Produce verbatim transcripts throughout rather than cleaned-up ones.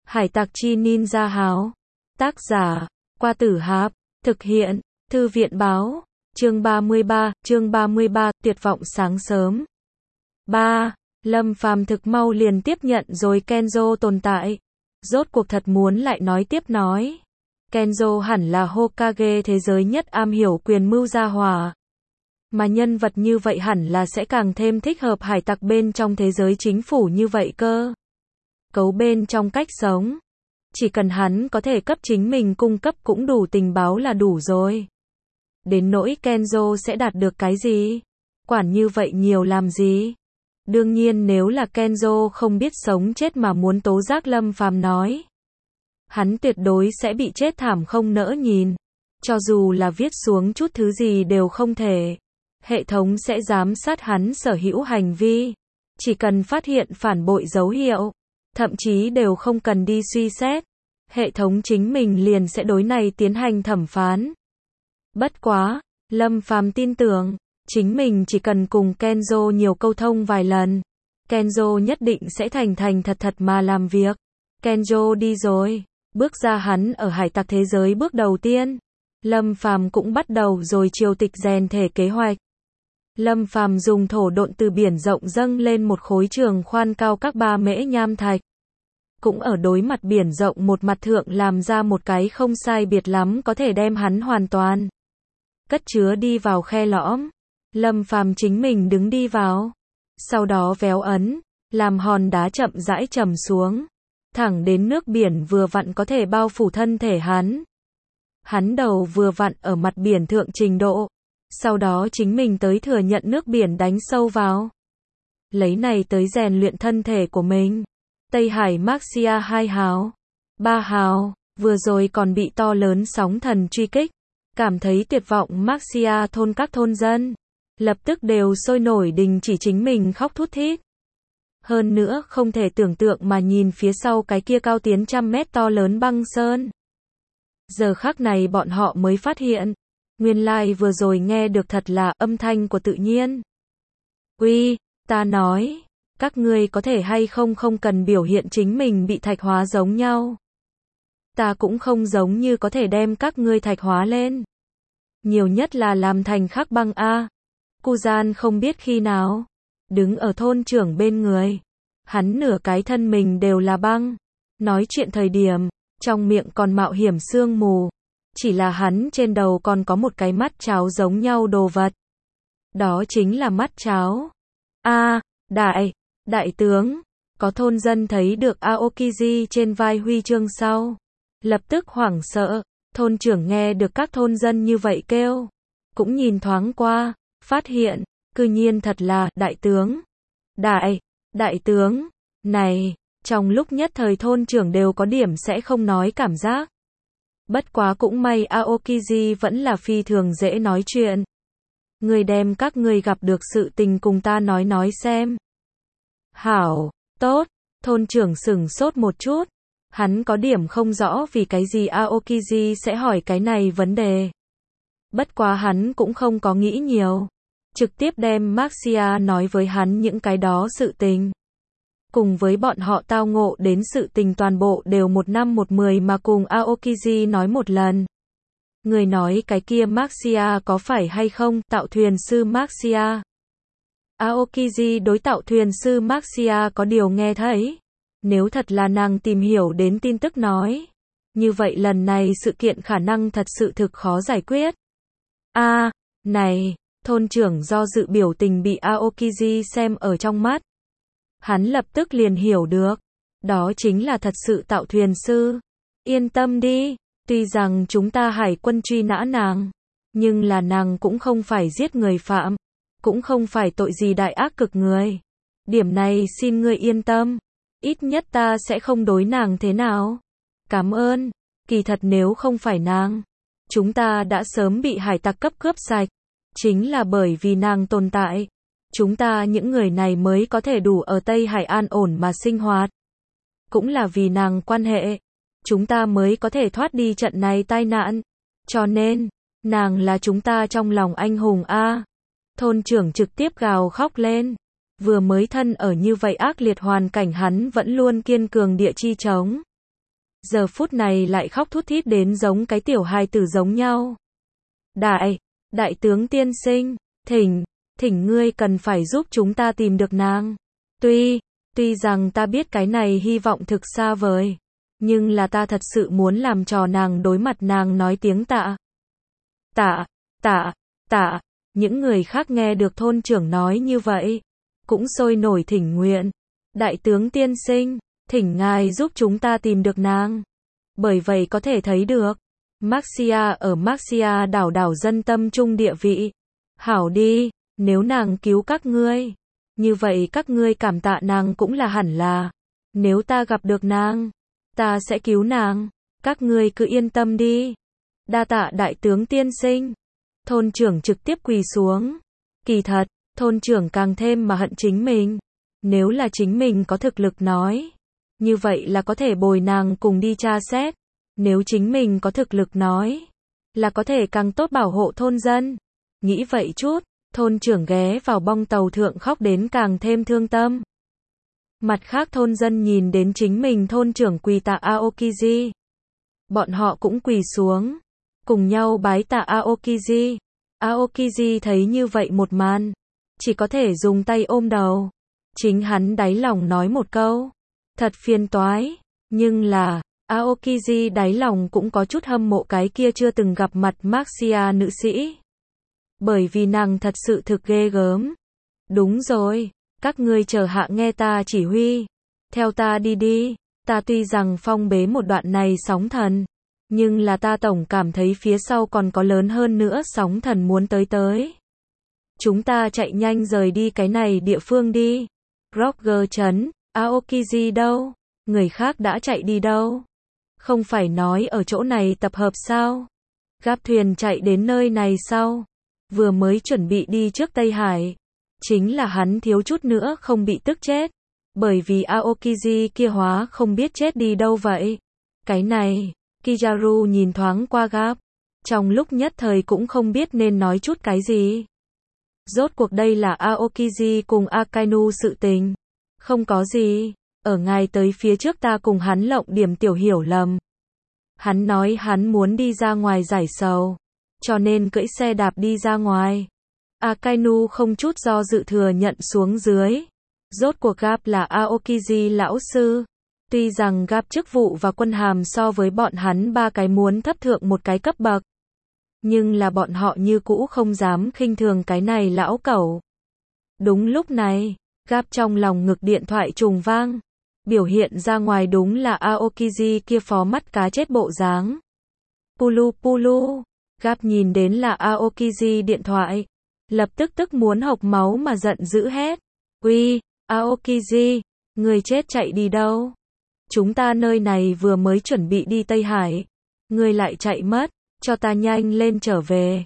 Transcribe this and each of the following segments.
Hải tặc chi ninja háo. Tác giả, Qua Tử Hạp. Thực hiện, Thư viện báo. Chương ba mươi ba, chương ba mươi ba, tuyệt vọng sáng sớm. ba. Lâm Phàm thực mau liền tiếp nhận rồi Kenzo tồn tại. Rốt cuộc thật muốn lại nói tiếp nói. Kenzo hẳn là Hokage thế giới nhất am hiểu quyền mưu gia hỏa. Mà nhân vật như vậy hẳn là sẽ càng thêm thích hợp hải tặc bên trong thế giới chính phủ như vậy cơ. Cấu bên trong cách sống. Chỉ cần hắn có thể cấp chính mình cung cấp cũng đủ tình báo là đủ rồi. Đến nỗi Kenzo sẽ đạt được cái gì? Quản như vậy nhiều làm gì? Đương nhiên nếu là Kenzo không biết sống chết mà muốn tố giác Lâm Phàm nói. Hắn tuyệt đối sẽ bị chết thảm không nỡ nhìn. Cho dù là viết xuống chút thứ gì đều không thể. Hệ thống sẽ giám sát hắn sở hữu hành vi. Chỉ cần phát hiện phản bội dấu hiệu. Thậm chí đều không cần đi suy xét. Hệ thống chính mình liền sẽ đối này tiến hành thẩm phán. Bất quá, Lâm Phàm tin tưởng, chính mình chỉ cần cùng Kenzo nhiều câu thông vài lần. Kenzo nhất định sẽ thành thành thật thật mà làm việc. Kenzo đi rồi, bước ra hắn ở hải tặc thế giới bước đầu tiên. Lâm Phàm cũng bắt đầu rồi triều tịch rèn thể kế hoạch. Lâm Phàm dùng thổ độn từ biển rộng dâng lên một khối trường khoan cao các ba mễ nham thạch. Cũng ở đối mặt biển rộng một mặt thượng làm ra một cái không sai biệt lắm có thể đem hắn hoàn toàn cất chứa đi vào khe lõm. Lâm Phàm chính mình đứng đi vào. Sau đó véo ấn, làm hòn đá chậm rãi trầm xuống. Thẳng đến nước biển vừa vặn có thể bao phủ thân thể hắn. Hắn đầu vừa vặn ở mặt biển thượng trình độ. Sau đó chính mình tới thừa nhận nước biển đánh sâu vào. Lấy này tới rèn luyện thân thể của mình. Tây Hải Maxia hai hào. ba hào, vừa rồi còn bị to lớn sóng thần truy kích. Cảm thấy tuyệt vọng Maxia thôn các thôn dân. Lập tức đều sôi nổi đình chỉ chính mình khóc thút thít. Hơn nữa không thể tưởng tượng mà nhìn phía sau cái kia cao tiến trăm mét to lớn băng sơn. Giờ khắc này bọn họ mới phát hiện. Nguyên lai like vừa rồi nghe được thật là âm thanh của tự nhiên. Uy, ta nói, các ngươi có thể hay không không cần biểu hiện chính mình bị thạch hóa giống nhau. Ta cũng không giống như có thể đem các ngươi thạch hóa lên. Nhiều nhất là làm thành khắc băng a. Kuzan không biết khi nào, đứng ở thôn trưởng bên người. Hắn nửa cái thân mình đều là băng. Nói chuyện thời điểm, trong miệng còn mạo hiểm sương mù. Chỉ là hắn trên đầu còn có một cái mắt cháo giống nhau đồ vật. Đó chính là mắt cháo. A, đại, đại tướng. Có thôn dân thấy được Aokiji trên vai huy chương sau. Lập tức hoảng sợ. Thôn trưởng nghe được các thôn dân như vậy kêu. Cũng nhìn thoáng qua. Phát hiện, cư nhiên thật là đại tướng. Đại, đại tướng. Này, trong lúc nhất thời thôn trưởng đều có điểm sẽ không nói cảm giác. Bất quá cũng may Aokiji vẫn là phi thường dễ nói chuyện. Người đem các người gặp được sự tình cùng ta nói nói xem. Hảo, tốt, thôn trưởng sửng sốt một chút. Hắn có điểm không rõ vì cái gì Aokiji sẽ hỏi cái này vấn đề. Bất quá hắn cũng không có nghĩ nhiều. Trực tiếp đem Maxia nói với hắn những cái đó sự tình. Cùng với bọn họ tao ngộ đến sự tình toàn bộ đều một năm một mười mà cùng Aokiji nói một lần. Người nói cái kia Maxia có phải hay không, tạo thuyền sư Maxia. Aokiji đối tạo thuyền sư Maxia có điều nghe thấy. Nếu thật là nàng tìm hiểu đến tin tức nói. Như vậy lần này sự kiện khả năng thật sự thực khó giải quyết. A, à, này, thôn trưởng do dự biểu tình bị Aokiji xem ở trong mắt. Hắn lập tức liền hiểu được. Đó chính là thật sự tạo thuyền sư. Yên tâm đi, tuy rằng chúng ta hải quân truy nã nàng. Nhưng là nàng cũng không phải giết người phạm. Cũng không phải tội gì đại ác cực người. Điểm này xin ngươi yên tâm. Ít nhất ta sẽ không đối nàng thế nào. Cảm ơn. Kỳ thật nếu không phải nàng. Chúng ta đã sớm bị hải tặc cấp cướp sạch. Chính là bởi vì nàng tồn tại. Chúng ta những người này mới có thể đủ ở Tây Hải an ổn mà sinh hoạt. Cũng là vì nàng quan hệ. Chúng ta mới có thể thoát đi trận này tai nạn. Cho nên, nàng là chúng ta trong lòng anh hùng a. Thôn trưởng trực tiếp gào khóc lên. Vừa mới thân ở như vậy ác liệt hoàn cảnh hắn vẫn luôn kiên cường địa chi chống. giờ phút này lại khóc thút thít đến giống cái tiểu hài tử giống nhau. Đại, đại tướng tiên sinh, thỉnh, thỉnh ngươi cần phải giúp chúng ta tìm được nàng. Tuy, tuy rằng ta biết cái này hy vọng thực xa vời, nhưng là ta thật sự muốn làm trò nàng đối mặt nàng nói tiếng tạ. Tạ, tạ, tạ, những người khác nghe được thôn trưởng nói như vậy, cũng sôi nổi thỉnh nguyện. Đại tướng tiên sinh, thỉnh ngài giúp chúng ta tìm được nàng. Bởi vậy có thể thấy được, Marcia ở Marcia đảo đảo dân tâm trung địa vị. Hảo đi, nếu nàng cứu các ngươi, như vậy các ngươi cảm tạ nàng cũng là hẳn là. Nếu ta gặp được nàng, ta sẽ cứu nàng, các ngươi cứ yên tâm đi. Đa tạ đại tướng tiên sinh. Thôn trưởng trực tiếp quỳ xuống. Kỳ thật, thôn trưởng càng thêm mà hận chính mình. Nếu là chính mình có thực lực nói, như vậy là có thể bồi nàng cùng đi tra xét. Nếu chính mình có thực lực nói, là có thể càng tốt bảo hộ thôn dân. Nghĩ vậy chút, thôn trưởng ghé vào bong tàu thượng khóc đến càng thêm thương tâm. Mặt khác thôn dân nhìn đến chính mình thôn trưởng quỳ tạ Aokiji. Bọn họ cũng quỳ xuống, cùng nhau bái tạ Aokiji. Aokiji thấy như vậy một màn, chỉ có thể dùng tay ôm đầu. Chính hắn đáy lòng nói một câu, thật phiền toái, nhưng là, Aokiji đáy lòng cũng có chút hâm mộ cái kia chưa từng gặp mặt Marcia nữ sĩ. Bởi vì nàng thật sự thực ghê gớm. Đúng rồi, các ngươi chờ hạ nghe ta chỉ huy. Theo ta đi đi, ta tuy rằng phong bế một đoạn này sóng thần, nhưng là ta tổng cảm thấy phía sau còn có lớn hơn nữa sóng thần muốn tới tới. Chúng ta chạy nhanh rời đi cái này địa phương đi. Roger chấn, Aokiji đâu? Người khác đã chạy đi đâu? Không phải nói ở chỗ này tập hợp sao? Gáp thuyền chạy đến nơi này sau. Vừa mới chuẩn bị đi trước Tây Hải. Chính là hắn thiếu chút nữa không bị tức chết. Bởi vì Aokiji kia hóa không biết chết đi đâu vậy. Cái này, Kizaru nhìn thoáng qua Gáp. Trong lúc nhất thời cũng không biết nên nói chút cái gì. Rốt cuộc đây là Aokiji cùng Akainu sự tình. Không có gì. Ở ngài tới phía trước ta cùng hắn lộng điểm tiểu hiểu lầm. Hắn nói hắn muốn đi ra ngoài giải sầu, cho nên cưỡi xe đạp đi ra ngoài. Akainu không chút do dự thừa nhận xuống dưới. Rốt cuộc Gáp là Aokiji lão sư. Tuy rằng Gáp chức vụ và quân hàm so với bọn hắn ba cái muốn thấp thượng một cái cấp bậc, nhưng là bọn họ như cũ không dám khinh thường cái này lão cẩu. Đúng lúc này, Gáp trong lòng ngực điện thoại trùng vang. Biểu hiện ra ngoài đúng là Aokiji kia phó mắt cá chết bộ dáng. Pulu pulu, Gáp nhìn đến là Aokiji điện thoại, lập tức tức muốn hộc máu mà giận dữ hét. Uy, Aokiji, người chết chạy đi đâu? Chúng ta nơi này vừa mới chuẩn bị đi Tây Hải, người lại chạy mất, cho ta nhanh lên trở về.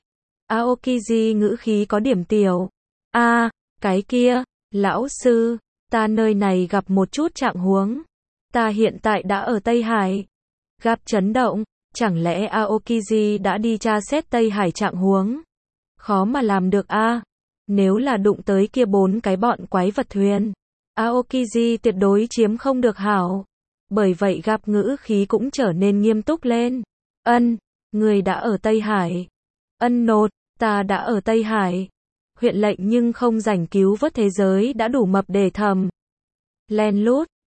Aokiji ngữ khí có điểm tiểu. A, à, cái kia, lão sư, ta nơi này gặp một chút trạng huống. Ta hiện tại đã ở Tây Hải. Gáp chấn động, chẳng lẽ Aokiji đã đi tra xét Tây Hải trạng huống? Khó mà làm được a. À? Nếu là đụng tới kia bốn cái bọn quái vật thuyền, Aokiji tuyệt đối chiếm không được hảo. Bởi vậy Gáp ngữ khí cũng trở nên nghiêm túc lên. Ân, người đã ở Tây Hải. Ân nột, ta đã ở Tây Hải. Huyện lệnh nhưng không rảnh cứu vớt thế giới đã đủ mập để thầm. Len lút,